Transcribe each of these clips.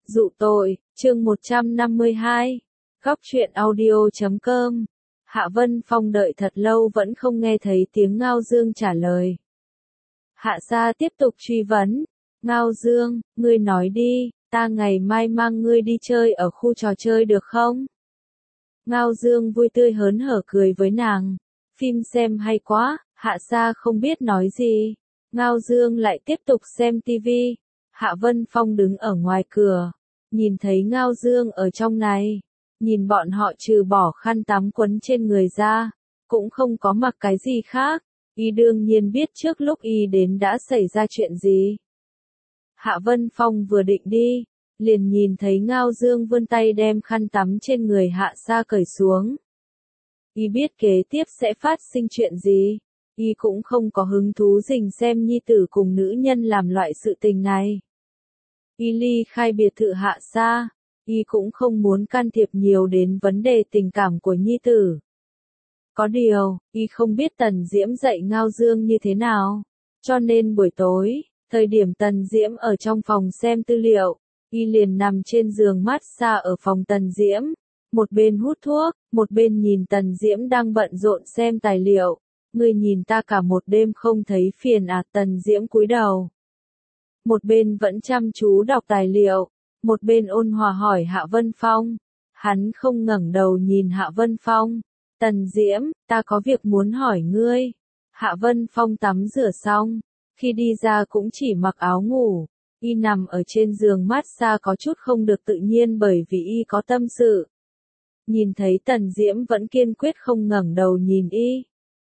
Dụ tội, chương 152. Góc truyện audio.com. Hạ Vân Phong đợi thật lâu vẫn không nghe thấy tiếng Ngao Dương trả lời. Hạ gia tiếp tục truy vấn. Ngao Dương, ngươi nói đi, ta ngày mai mang ngươi đi chơi ở khu trò chơi được không? Ngao Dương vui tươi hớn hở cười với nàng. Phim xem hay quá, Hạ gia không biết nói gì. Ngao Dương lại tiếp tục xem tivi. Hạ Vân Phong đứng ở ngoài cửa, nhìn thấy Ngao Dương ở trong này, nhìn bọn họ trừ bỏ khăn tắm quấn trên người ra, cũng không có mặc cái gì khác, y đương nhiên biết trước lúc y đến đã xảy ra chuyện gì. Hạ Vân Phong vừa định đi, liền nhìn thấy Ngao Dương vươn tay đem khăn tắm trên người Hạ Sa cởi xuống. Y biết kế tiếp sẽ phát sinh chuyện gì, y cũng không có hứng thú rình xem nhi tử cùng nữ nhân làm loại sự tình này. Y ly khai biệt thự Hạ Sa, y cũng không muốn can thiệp nhiều đến vấn đề tình cảm của nhi tử. Có điều, y không biết Tần Diễm dạy Ngao Dương như thế nào, cho nên buổi tối, thời điểm Tần Diễm ở trong phòng xem tư liệu, y liền nằm trên giường massage ở phòng Tần Diễm, một bên hút thuốc, một bên nhìn Tần Diễm đang bận rộn xem tài liệu. Ngươi nhìn ta cả một đêm không thấy phiền à? Tần Diễm cúi đầu. Một bên vẫn chăm chú đọc tài liệu, một bên ôn hòa hỏi Hạ Vân Phong. Hắn không ngẩng đầu nhìn Hạ Vân Phong. Tần Diễm, ta có việc muốn hỏi ngươi. Hạ Vân Phong tắm rửa xong, khi đi ra cũng chỉ mặc áo ngủ. Y nằm ở trên giường massage có chút không được tự nhiên bởi vì y có tâm sự. Nhìn thấy Tần Diễm vẫn kiên quyết không ngẩng đầu nhìn y.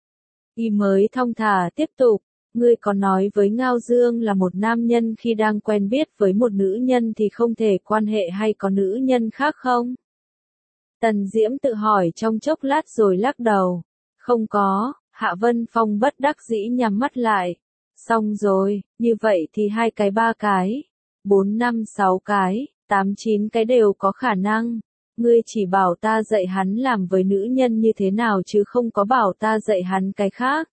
Y mới thong thả tiếp tục. Ngươi có nói với Ngao Dương là một nam nhân khi đang quen biết với một nữ nhân thì không thể quan hệ hay có nữ nhân khác không? Tần Diễm tự hỏi trong chốc lát rồi lắc đầu. Không có. Hạ Vân Phong bất đắc dĩ nhắm mắt lại. Xong rồi, như vậy thì 2 cái 3 cái, 4 5 6 cái, 8 9 cái đều có khả năng. Ngươi chỉ bảo ta dạy hắn làm với nữ nhân như thế nào chứ không có bảo ta dạy hắn cái khác.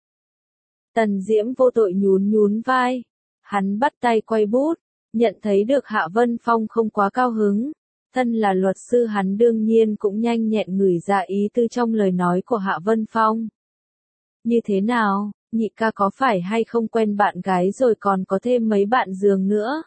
Tần Diễm vô tội nhún nhún vai. Hắn bắt tay quay bút, nhận thấy được Hạ Vân Phong không quá cao hứng. Thân là luật sư hắn đương nhiên cũng nhanh nhẹn ngửi ra ý tư trong lời nói của Hạ Vân Phong. Như thế nào, nhị ca có phải hay không quen bạn gái rồi còn có thêm mấy bạn giường nữa?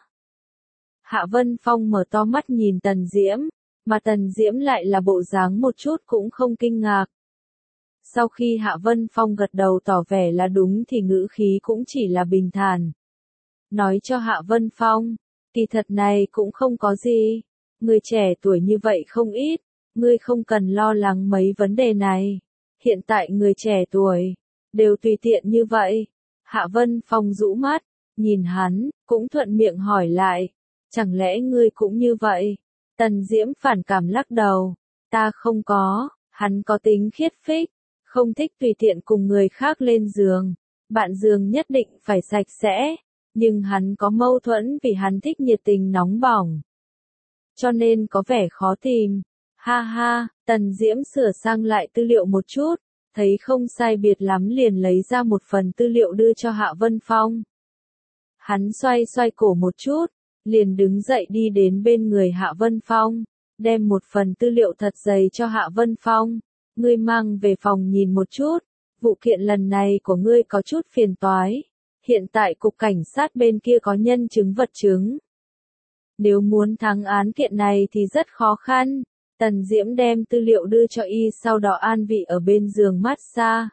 Hạ Vân Phong mở to mắt nhìn Tần Diễm, mà Tần Diễm lại là bộ dáng một chút cũng không kinh ngạc. Sau khi Hạ Vân Phong gật đầu tỏ vẻ là đúng thì ngữ khí cũng chỉ là bình thản. Nói cho Hạ Vân Phong, kỳ thật này cũng không có gì. Người trẻ tuổi như vậy không ít, ngươi không cần lo lắng mấy vấn đề này. Hiện tại người trẻ tuổi, đều tùy tiện như vậy. Hạ Vân Phong rũ mắt, nhìn hắn, cũng thuận miệng hỏi lại. Chẳng lẽ ngươi cũng như vậy? Tần Diễm phản cảm lắc đầu. Ta không có, hắn có tính khiết phích. Không thích tùy tiện cùng người khác lên giường. Bạn giường nhất định phải sạch sẽ. Nhưng hắn có mâu thuẫn vì hắn thích nhiệt tình nóng bỏng. Cho nên có vẻ khó tìm. Ha ha, Tần Diễm sửa sang lại tư liệu một chút. Thấy không sai biệt lắm liền lấy ra một phần tư liệu đưa cho Hạ Vân Phong. Hắn xoay xoay cổ một chút. Liền đứng dậy đi đến bên người Hạ Vân Phong. Đem một phần tư liệu thật dày cho Hạ Vân Phong. Ngươi mang về phòng nhìn một chút, vụ kiện lần này của ngươi có chút phiền toái. Hiện tại cục cảnh sát bên kia có nhân chứng vật chứng. Nếu muốn thắng án kiện này thì rất khó khăn. Tần Diễm đem tư liệu đưa cho y sau đó an vị ở bên giường massage.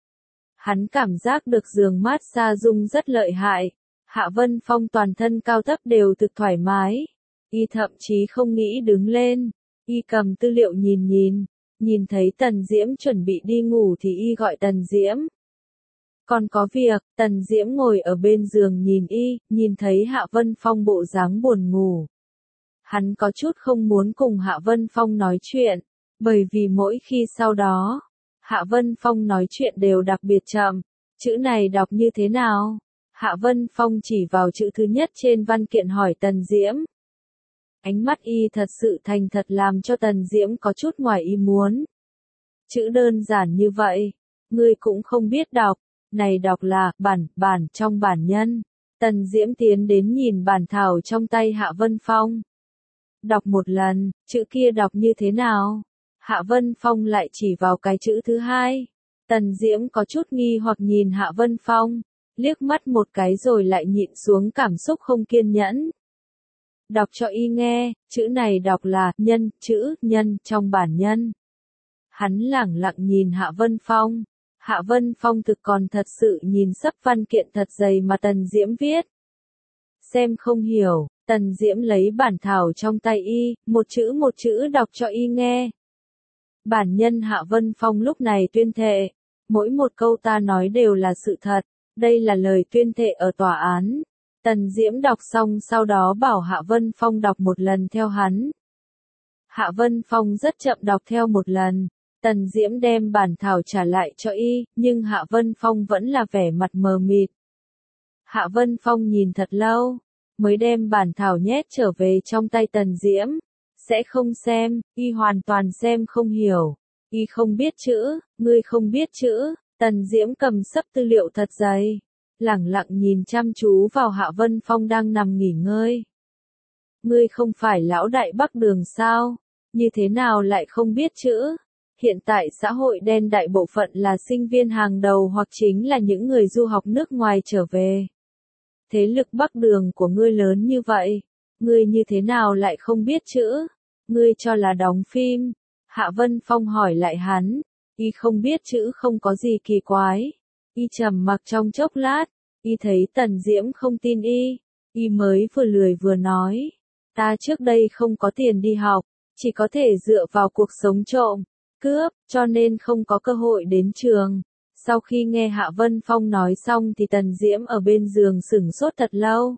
Hắn cảm giác được giường massage rung rất lợi hại. Hạ Vân Phong toàn thân cao thấp đều thực thoải mái. Y thậm chí không nghĩ đứng lên. Y cầm tư liệu nhìn. Nhìn thấy Tần Diễm chuẩn bị đi ngủ thì y gọi Tần Diễm. Còn có việc, Tần Diễm ngồi ở bên giường nhìn y, nhìn thấy Hạ Vân Phong bộ dáng buồn ngủ. Hắn có chút không muốn cùng Hạ Vân Phong nói chuyện, bởi vì mỗi khi sau đó, Hạ Vân Phong nói chuyện đều đặc biệt chậm. Chữ này đọc như thế nào? Hạ Vân Phong chỉ vào chữ thứ nhất trên văn kiện hỏi Tần Diễm. Ánh mắt y thật sự thành thật làm cho Tần Diễm có chút ngoài ý muốn. Chữ đơn giản như vậy, ngươi cũng không biết đọc, này đọc là bản trong bản nhân. Tần Diễm tiến đến nhìn bản thảo trong tay Hạ Vân Phong. Đọc một lần, chữ kia đọc như thế nào? Hạ Vân Phong lại chỉ vào cái chữ thứ hai. Tần Diễm có chút nghi hoặc nhìn Hạ Vân Phong, liếc mắt một cái rồi lại nhịn xuống cảm xúc không kiên nhẫn. Đọc cho y nghe, chữ này đọc là nhân, chữ nhân trong bản nhân. Hắn lẳng lặng nhìn Hạ Vân Phong. Hạ Vân Phong thực còn thật sự nhìn sấp văn kiện thật dày mà Tần Diễm viết. Xem không hiểu, Tần Diễm lấy bản thảo trong tay y, một chữ đọc cho y nghe. Bản nhân Hạ Vân Phong lúc này tuyên thệ, mỗi một câu ta nói đều là sự thật, đây là lời tuyên thệ ở tòa án. Tần Diễm đọc xong sau đó bảo Hạ Vân Phong đọc một lần theo hắn. Hạ Vân Phong rất chậm đọc theo một lần, Tần Diễm đem bản thảo trả lại cho y, nhưng Hạ Vân Phong vẫn là vẻ mặt mờ mịt. Hạ Vân Phong nhìn thật lâu, mới đem bản thảo nhét trở về trong tay Tần Diễm. Sẽ không xem, y hoàn toàn xem không hiểu. Y không biết chữ, ngươi không biết chữ. Tần Diễm cầm sấp tư liệu thật dày, lẳng lặng nhìn chăm chú vào Hạ Vân Phong đang nằm nghỉ ngơi. Ngươi không phải lão đại Bắc Đường sao? Như thế nào lại không biết chữ? Hiện tại xã hội đen đại bộ phận là sinh viên hàng đầu hoặc chính là những người du học nước ngoài trở về. Thế lực Bắc Đường của ngươi lớn như vậy, ngươi như thế nào lại không biết chữ? Ngươi cho là đóng phim? Hạ Vân Phong hỏi lại hắn. Y không biết chữ không có gì kỳ quái. Y trầm mặc trong chốc lát, y thấy Tần Diễm không tin y. Y mới vừa lười vừa nói. Ta trước đây không có tiền đi học, chỉ có thể dựa vào cuộc sống trộm, cướp, cho nên không có cơ hội đến trường. Sau khi nghe Hạ Vân Phong nói xong thì Tần Diễm ở bên giường sửng sốt thật lâu.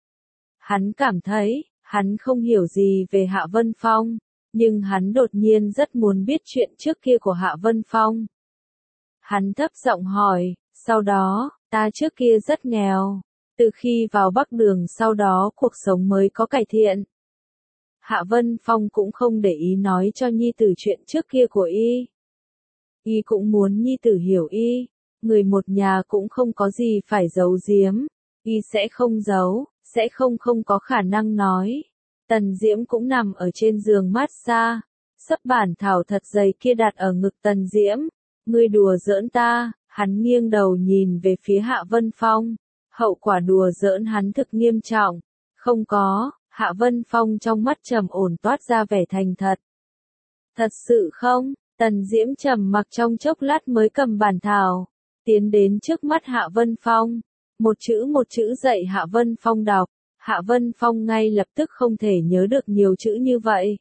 Hắn cảm thấy, hắn không hiểu gì về Hạ Vân Phong, nhưng hắn đột nhiên rất muốn biết chuyện trước kia của Hạ Vân Phong. Hắn thấp giọng hỏi, sau đó, ta trước kia rất nghèo, từ khi vào Bắc Đường sau đó cuộc sống mới có cải thiện. Hạ Vân Phong cũng không để ý nói cho nhi tử chuyện trước kia của y. Y cũng muốn nhi tử hiểu y, người một nhà cũng không có gì phải giấu giếm, y sẽ không giấu, sẽ không có khả năng nói. Tần Diễm cũng nằm ở trên giường massage, sấp bản thảo thật dày kia đặt ở ngực Tần Diễm. Ngươi đùa giỡn ta? Hắn nghiêng đầu nhìn về phía Hạ Vân Phong. Hậu quả đùa giỡn hắn thực nghiêm trọng. Không có, Hạ Vân Phong trong mắt trầm ổn toát ra vẻ thành thật. Thật sự không? Tần Diễm trầm mặc trong chốc lát mới cầm bản thảo, tiến đến trước mắt Hạ Vân Phong. Một chữ dạy Hạ Vân Phong đọc. Hạ Vân Phong ngay lập tức không thể nhớ được nhiều chữ như vậy.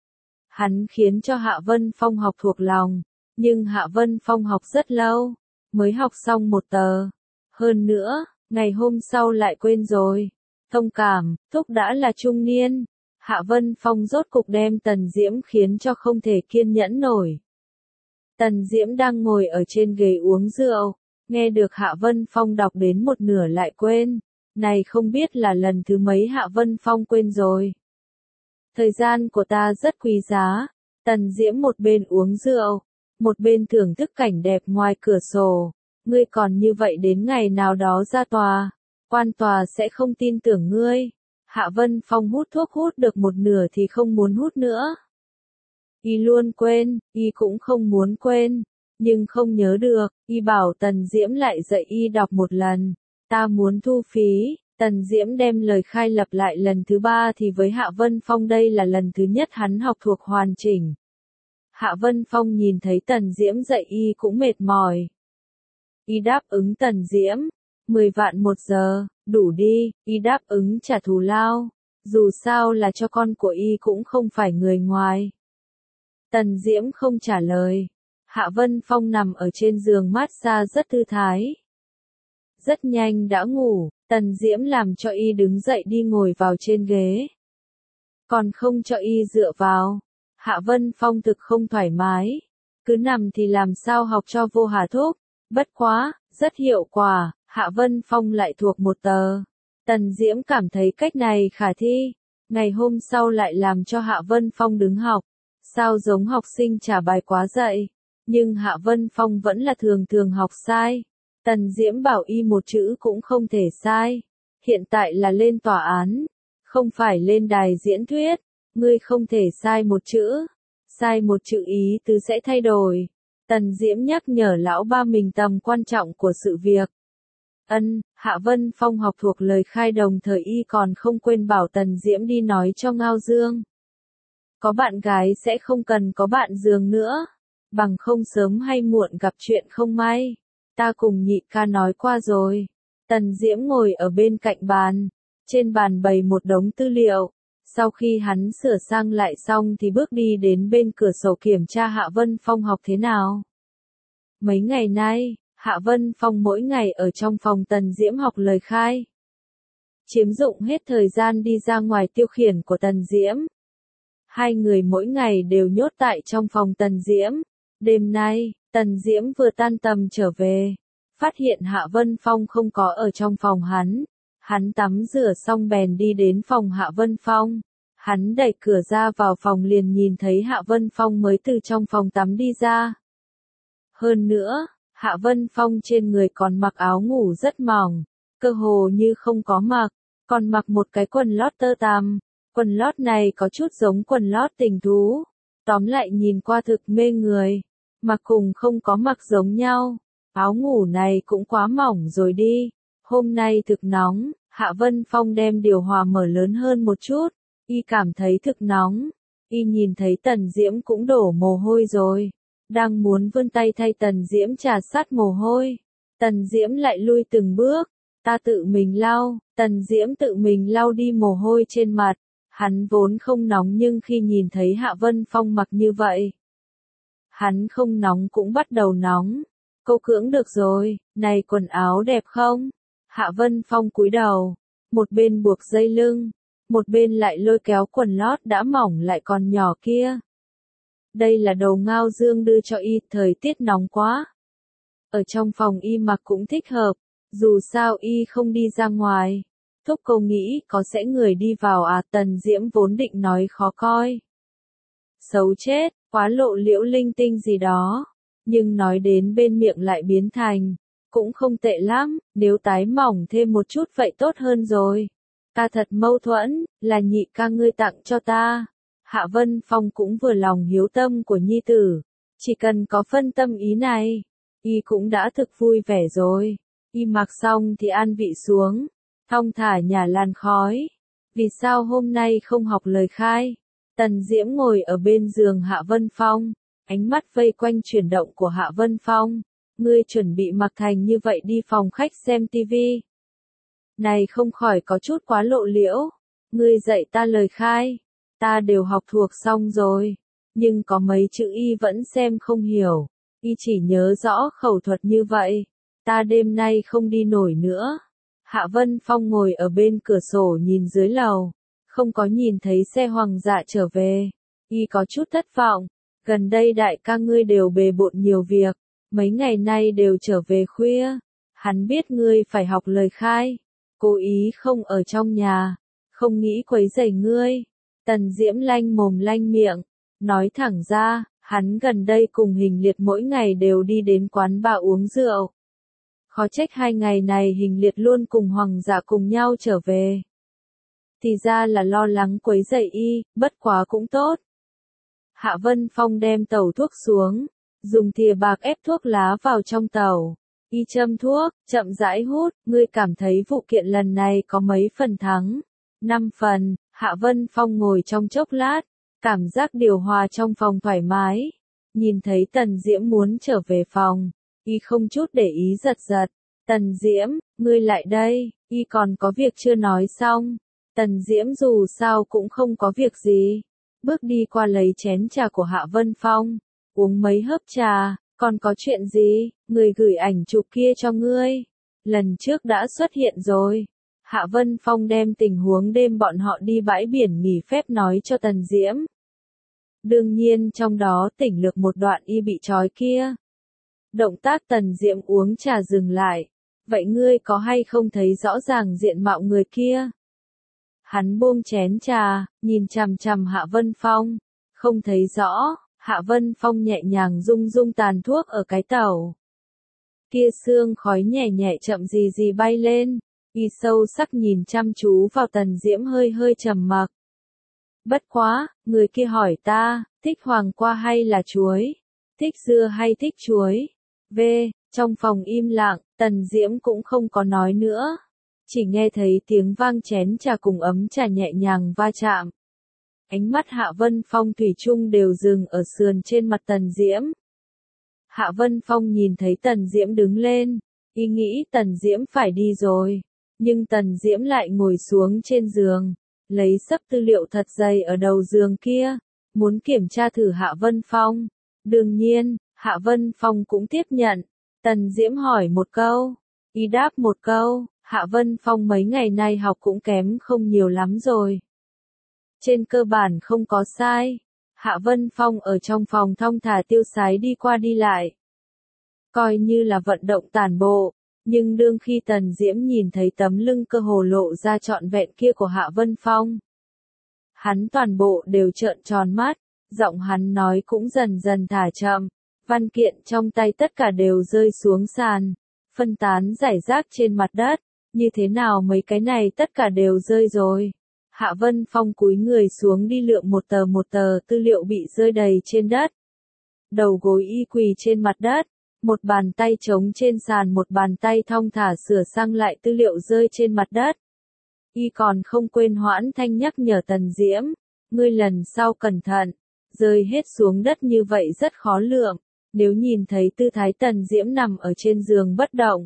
Hắn khiến cho Hạ Vân Phong học thuộc lòng, nhưng Hạ Vân Phong học rất lâu, mới học xong một tờ. Hơn nữa, ngày hôm sau lại quên rồi. Thông cảm, thúc đã là trung niên. Hạ Vân Phong rốt cục đem Tần Diễm khiến cho không thể kiên nhẫn nổi. Tần Diễm đang ngồi ở trên ghế uống rượu, nghe được Hạ Vân Phong đọc đến một nửa lại quên. Này không biết là lần thứ mấy Hạ Vân Phong quên rồi. Thời gian của ta rất quý giá. Tần Diễm một bên uống rượu, một bên thưởng thức cảnh đẹp ngoài cửa sổ. Ngươi còn như vậy đến ngày nào đó ra tòa, quan tòa sẽ không tin tưởng ngươi. Hạ Vân Phong hút thuốc hút được một nửa thì không muốn hút nữa. Y luôn quên, y cũng không muốn quên, nhưng không nhớ được. Y bảo Tần Diễm lại dạy y đọc một lần. Ta muốn thu phí. Tần Diễm đem lời khai lặp lại lần thứ 3 thì với Hạ Vân Phong đây là lần thứ nhất hắn học thuộc hoàn chỉnh. Hạ Vân Phong nhìn thấy Tần Diễm dạy y cũng mệt mỏi. Y đáp ứng Tần Diễm, 10 vạn một giờ, đủ đi. Y đáp ứng trả thù lao, dù sao là cho con của y cũng không phải người ngoài. Tần Diễm không trả lời. Hạ Vân Phong nằm ở trên giường massage rất thư thái. Rất nhanh đã ngủ, Tần Diễm làm cho y đứng dậy đi ngồi vào trên ghế. Còn không cho y dựa vào. Hạ Vân Phong thực không thoải mái. Cứ nằm thì làm sao học cho vô hà thuốc. Bất quá, rất hiệu quả, Hạ Vân Phong lại thuộc một tờ. Tần Diễm cảm thấy cách này khả thi. Ngày hôm sau lại làm cho Hạ Vân Phong đứng học. Sao giống học sinh trả bài quá dạy. Nhưng Hạ Vân Phong vẫn là thường học sai. Tần Diễm bảo y một chữ cũng không thể sai. Hiện tại là lên tòa án, không phải lên đài diễn thuyết. Ngươi không thể sai một chữ ý tứ sẽ thay đổi. Tần Diễm nhắc nhở lão ba mình tầm quan trọng của sự việc. Hạ Vân Phong học thuộc lời khai đồng thời y còn không quên bảo Tần Diễm đi nói cho Ngao Dương. Có bạn gái sẽ không cần có bạn giường nữa, bằng không sớm hay muộn gặp chuyện không may. Ta cùng nhị ca nói qua rồi. Tần Diễm ngồi ở bên cạnh bàn, trên bàn bày một đống tư liệu. Sau khi hắn sửa sang lại xong thì bước đi đến bên cửa sổ kiểm tra Hạ Vân Phong học thế nào. Mấy ngày nay, Hạ Vân Phong mỗi ngày ở trong phòng Tần Diễm học lời khai. Chiếm dụng hết thời gian đi ra ngoài tiêu khiển của Tần Diễm. Hai người mỗi ngày đều nhốt tại trong phòng Tần Diễm. Đêm nay, Tần Diễm vừa tan tầm trở về. Phát hiện Hạ Vân Phong không có ở trong phòng hắn. Hắn tắm rửa xong bèn đi đến phòng Hạ Vân Phong. Hắn đẩy cửa ra vào phòng liền nhìn thấy Hạ Vân Phong mới từ trong phòng tắm đi ra. Hơn nữa, Hạ Vân Phong trên người còn mặc áo ngủ rất mỏng, cơ hồ như không có mặc, còn mặc một cái quần lót tơ tằm. Quần lót này có chút giống quần lót tình thú. Tóm lại nhìn qua thực mê người. Mặc cùng không có mặc giống nhau. Áo ngủ này cũng quá mỏng rồi đi. Hôm nay thực nóng, Hạ Vân Phong đem điều hòa mở lớn hơn một chút. Y cảm thấy thực nóng. Y nhìn thấy Tần Diễm cũng đổ mồ hôi rồi. Đang muốn vươn tay thay Tần Diễm trà sát mồ hôi. Tần Diễm lại lui từng bước. Ta tự mình lau. Tần Diễm tự mình lau đi mồ hôi trên mặt. Hắn vốn không nóng nhưng khi nhìn thấy Hạ Vân Phong mặc như vậy. Hắn không nóng cũng bắt đầu nóng. Cô cưỡng được rồi, này quần áo đẹp không? Hạ Vân Phong cúi đầu. Một bên buộc dây lưng. Một bên lại lôi kéo quần lót đã mỏng lại còn nhỏ kia. Đây là đồ Ngao Dương đưa cho y, thời tiết nóng quá. Ở trong phòng y mặc cũng thích hợp. Dù sao y không đi ra ngoài. Thúc cô nghĩ có sẽ người đi vào à? Tần Diễm vốn định nói khó coi. Xấu chết, quá lộ liễu linh tinh gì đó. Nhưng nói đến bên miệng lại biến thành. Cũng không tệ lắm, nếu tái mỏng thêm một chút vậy tốt hơn rồi. Ta thật mâu thuẫn, là nhị ca ngươi tặng cho ta. Hạ Vân Phong cũng vừa lòng hiếu tâm của nhi tử. Chỉ cần có phân tâm ý này, y cũng đã thực vui vẻ rồi. Y mặc xong thì an vị xuống. Thong thả nhả làn khói. Vì sao hôm nay không học lời khai? Tần Diễm ngồi ở bên giường Hạ Vân Phong. Ánh mắt vây quanh chuyển động của Hạ Vân Phong. Ngươi chuẩn bị mặc thành như vậy đi phòng khách xem tivi. Này không khỏi có chút quá lộ liễu. Ngươi dạy ta lời khai. Ta đều học thuộc xong rồi. Nhưng có mấy chữ y vẫn xem không hiểu. Y chỉ nhớ rõ khẩu thuật như vậy. Ta đêm nay không đi nổi nữa. Hạ Vân Phong ngồi ở bên cửa sổ nhìn dưới lầu. Không có nhìn thấy xe Hoàng Dạ trở về. Y có chút thất vọng. Gần đây đại ca ngươi đều bề bộn nhiều việc. Mấy ngày nay đều trở về khuya. Hắn biết ngươi phải học lời khai. Cố ý không ở trong nhà. Không nghĩ quấy rầy ngươi. Tần Diễm lanh mồm lanh miệng. Nói thẳng ra, hắn gần đây cùng Hình Liệt mỗi ngày đều đi đến quán bar uống rượu. Khó trách 2 ngày này Hình Liệt luôn cùng Hoàng Dạ cùng nhau trở về. Thì ra là lo lắng quấy rầy y, bất quá cũng tốt. Hạ Vân Phong đem tẩu thuốc xuống, dùng thìa bạc ép thuốc lá vào trong tẩu. Y châm thuốc, chậm rãi hút, ngươi cảm thấy vụ kiện lần này có mấy phần thắng? 5 phần, Hạ Vân Phong ngồi trong chốc lát, cảm giác điều hòa trong phòng thoải mái. Nhìn thấy Tần Diễm muốn trở về phòng, y không chút để ý giật giật. Tần Diễm, ngươi lại đây, y còn có việc chưa nói xong. Tần Diễm dù sao cũng không có việc gì. Bước đi qua lấy chén trà của Hạ Vân Phong, uống mấy hớp trà, còn có chuyện gì, người gửi ảnh chụp kia cho ngươi. Lần trước đã xuất hiện rồi. Hạ Vân Phong đem tình huống đêm bọn họ đi bãi biển nghỉ phép nói cho Tần Diễm. Đương nhiên trong đó tỉnh lược một đoạn y bị trói kia. Động tác Tần Diễm uống trà dừng lại. Vậy ngươi có hay không thấy rõ ràng diện mạo người kia? Hắn buông chén trà, nhìn chằm chằm Hạ Vân Phong. Không thấy rõ, Hạ Vân Phong nhẹ nhàng rung rung tàn thuốc ở cái tẩu. Kia sương khói nhẹ nhẹ chậm gì gì bay lên. Y sâu sắc nhìn chăm chú vào Tần Diễm hơi hơi trầm mặc. Bất quá, người kia hỏi ta, thích hoàng qua hay là chuối? Thích dưa hay thích chuối? V. Trong phòng im lặng, Tần Diễm cũng không có nói nữa. Chỉ nghe thấy tiếng vang chén trà cùng ấm trà nhẹ nhàng va chạm. Ánh mắt Hạ Vân Phong thủy chung đều dừng ở sườn trên mặt Tần Diễm. Hạ Vân Phong nhìn thấy Tần Diễm đứng lên, y nghĩ Tần Diễm phải đi rồi. Nhưng Tần Diễm lại ngồi xuống trên giường, lấy xấp tư liệu thật dày ở đầu giường kia, muốn kiểm tra thử Hạ Vân Phong. Đương nhiên, Hạ Vân Phong cũng tiếp nhận. Tần Diễm hỏi một câu, y đáp một câu, Hạ Vân Phong mấy ngày nay học cũng kém không nhiều lắm rồi. Trên cơ bản không có sai. Hạ Vân Phong ở trong phòng thong thả tiêu sái đi qua đi lại. Coi như là vận động tản bộ, nhưng đương khi Tần Diễm nhìn thấy tấm lưng cơ hồ lộ ra trọn vẹn kia của Hạ Vân Phong. Hắn toàn bộ đều trợn tròn mắt, giọng hắn nói cũng dần dần thả chậm, văn kiện trong tay tất cả đều rơi xuống sàn, phân tán rải rác trên mặt đất, như thế nào mấy cái này tất cả đều rơi rồi. Hạ Vân Phong cúi người xuống đi lượm một tờ tư liệu bị rơi đầy trên đất. Đầu gối y quỳ trên mặt đất, một bàn tay trống trên sàn, một bàn tay thong thả sửa sang lại tư liệu rơi trên mặt đất. Y còn không quên hoãn thanh nhắc nhở Tần Diễm, ngươi lần sau cẩn thận, rơi hết xuống đất như vậy rất khó lượm, nếu nhìn thấy tư thái Tần Diễm nằm ở trên giường bất động,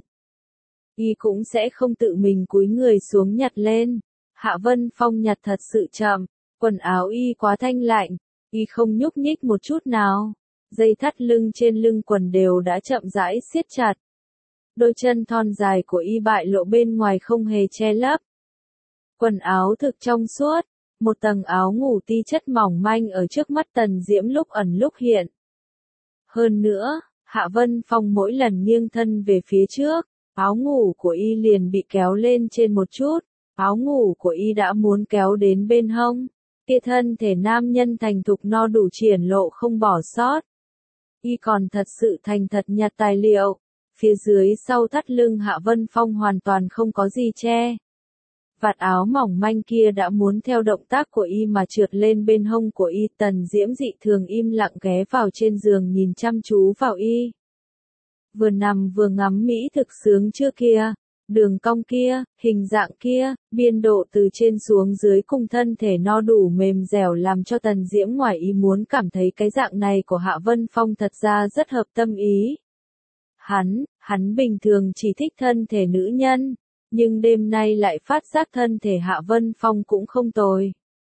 y cũng sẽ không tự mình cúi người xuống nhặt lên. Hạ Vân Phong nhặt thật sự chậm, quần áo y quá thanh lạnh, y không nhúc nhích một chút nào. Dây thắt lưng trên lưng quần đều đã chậm rãi siết chặt. Đôi chân thon dài của y bại lộ bên ngoài không hề che lấp. Quần áo thực trong suốt, một tầng áo ngủ ti chất mỏng manh ở trước mắt Tần Diễm lúc ẩn lúc hiện. Hơn nữa, Hạ Vân Phong mỗi lần nghiêng thân về phía trước, áo ngủ của y liền bị kéo lên trên một chút. Áo ngủ của y đã muốn kéo đến bên hông, kia thân thể nam nhân thành thục no đủ triển lộ không bỏ sót. Y còn thật sự thành thật nhặt tài liệu, phía dưới sau thắt lưng Hạ Vân Phong hoàn toàn không có gì che. Vạt áo mỏng manh kia đã muốn theo động tác của y mà trượt lên bên hông của y. Tần Diễm dị thường im lặng ghé vào trên giường nhìn chăm chú vào y. Vừa nằm vừa ngắm mỹ thực sướng chưa kia. Đường cong kia, hình dạng kia, biên độ từ trên xuống dưới cùng thân thể no đủ mềm dẻo làm cho Tần Diễm ngoài ý muốn cảm thấy cái dạng này của Hạ Vân Phong thật ra rất hợp tâm ý. Hắn bình thường chỉ thích thân thể nữ nhân, nhưng đêm nay lại phát giác thân thể Hạ Vân Phong cũng không tồi.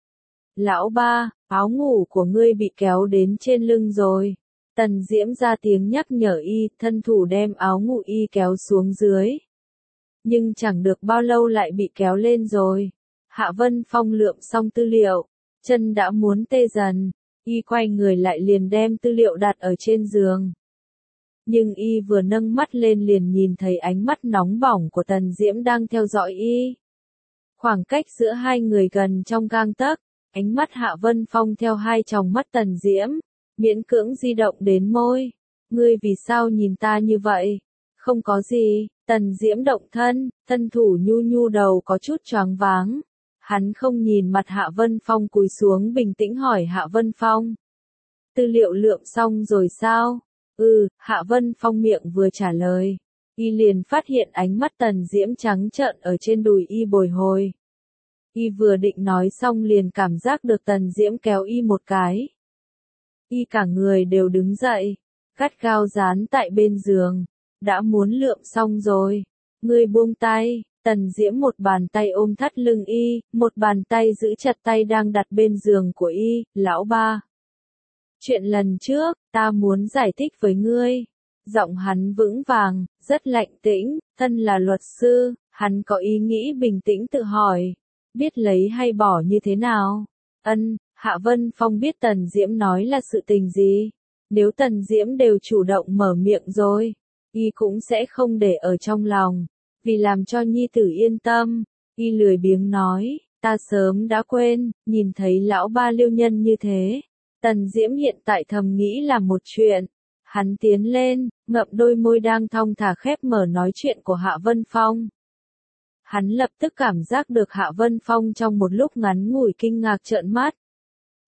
Lão ba, áo ngủ của ngươi bị kéo đến trên lưng rồi. Tần Diễm ra tiếng nhắc nhở y, thân thủ đem áo ngủ y kéo xuống dưới. Nhưng chẳng được bao lâu lại bị kéo lên rồi. Hạ Vân Phong lượm xong tư liệu, chân đã muốn tê dần, y quay người lại liền đem tư liệu đặt ở trên giường. Nhưng y vừa nâng mắt lên liền nhìn thấy ánh mắt nóng bỏng của Tần Diễm đang theo dõi y. Khoảng cách giữa hai người gần trong gang tấc, ánh mắt Hạ Vân Phong theo hai tròng mắt Tần Diễm, miễn cưỡng di động đến môi. Ngươi vì sao nhìn ta như vậy? Không có gì. Tần Diễm động thân thủ nhu nhu đầu có chút choáng váng. Hắn không nhìn mặt Hạ Vân Phong cúi xuống bình tĩnh hỏi Hạ Vân Phong. Tư liệu lượm xong rồi sao? Hạ Vân Phong miệng vừa trả lời. Y liền phát hiện ánh mắt Tần Diễm trắng trợn ở trên đùi y bồi hồi. Y vừa định nói xong liền cảm giác được Tần Diễm kéo y một cái. Y cả người đều đứng dậy, gắt gao dán tại bên giường. Đã muốn lượm xong rồi. Ngươi buông tay. Tần Diễm một bàn tay ôm thắt lưng y, một bàn tay giữ chặt tay đang đặt bên giường của y. Lão ba. Chuyện lần trước, ta muốn giải thích với ngươi. Giọng hắn vững vàng, rất lạnh tĩnh, thân là luật sư, hắn có ý nghĩ bình tĩnh tự hỏi. Biết lấy hay bỏ như thế nào? Hạ Vân Phong biết Tần Diễm nói là sự tình gì. Nếu Tần Diễm đều chủ động mở miệng rồi, y cũng sẽ không để ở trong lòng. Vì làm cho nhi tử yên tâm, y lười biếng nói, ta sớm đã quên, nhìn thấy lão ba liêu nhân như thế. Tần Diễm hiện tại thầm nghĩ là một chuyện. Hắn tiến lên, ngậm đôi môi đang thong thả khép mở nói chuyện của Hạ Vân Phong. Hắn lập tức cảm giác được Hạ Vân Phong trong một lúc ngắn ngủi kinh ngạc trợn mắt,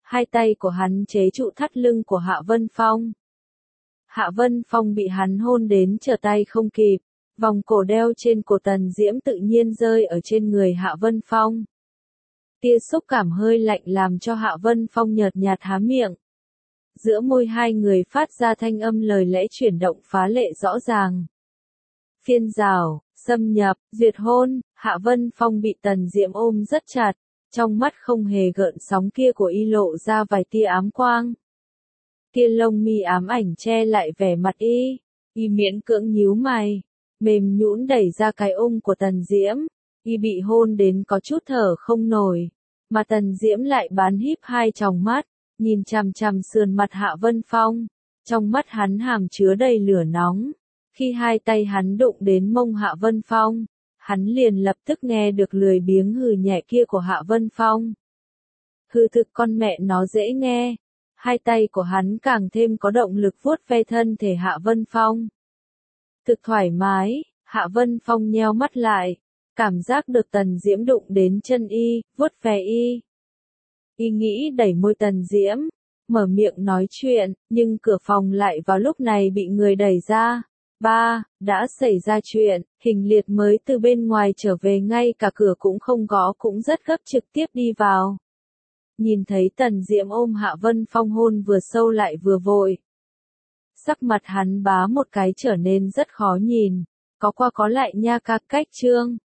Hai tay của hắn chế trụ thắt lưng của Hạ Vân Phong. Hạ Vân Phong bị hắn hôn đến trở tay không kịp, vòng cổ đeo trên cổ Tần Diễm tự nhiên rơi ở trên người Hạ Vân Phong. Tia xúc cảm hơi lạnh làm cho Hạ Vân Phong nhợt nhạt há miệng. Giữa môi hai người phát ra thanh âm lời lẽ chuyển động phá lệ rõ ràng. Phiên rào, xâm nhập, duyệt hôn, Hạ Vân Phong bị Tần Diễm ôm rất chặt, trong mắt không hề gợn sóng kia của y lộ ra vài tia ám quang. Tia lông mi ám ảnh che lại vẻ mặt y miễn cưỡng nhíu mày, mềm nhũn đẩy ra cái ôm của Tần Diễm, y bị hôn đến có chút thở không nổi, mà Tần Diễm lại bán híp hai tròng mắt, nhìn chằm chằm sườn mặt Hạ Vân Phong, trong mắt hắn hàm chứa đầy lửa nóng. Khi hai tay hắn đụng đến mông Hạ Vân Phong, hắn liền lập tức nghe được lười biếng hừ nhẹ kia của Hạ Vân Phong. Hừ thực con mẹ nó dễ nghe. Hai tay của hắn càng thêm có động lực vuốt ve thân thể Hạ Vân Phong. Thực thoải mái, Hạ Vân Phong nheo mắt lại, cảm giác được Tần Diễm đụng đến chân y, vuốt ve y. Y nghĩ đẩy môi Tần Diễm, mở miệng nói chuyện, nhưng cửa phòng lại vào lúc này bị người đẩy ra. Đã xảy ra chuyện, Hình Liệt mới từ bên ngoài trở về ngay cả cửa cũng không gõ cũng rất gấp trực tiếp đi vào. Nhìn thấy Tần Diễm ôm Hạ Vân Phong hôn vừa sâu lại vừa vội. Sắc mặt hắn bá một cái trở nên rất khó nhìn, có qua có lại nha, các cách trương.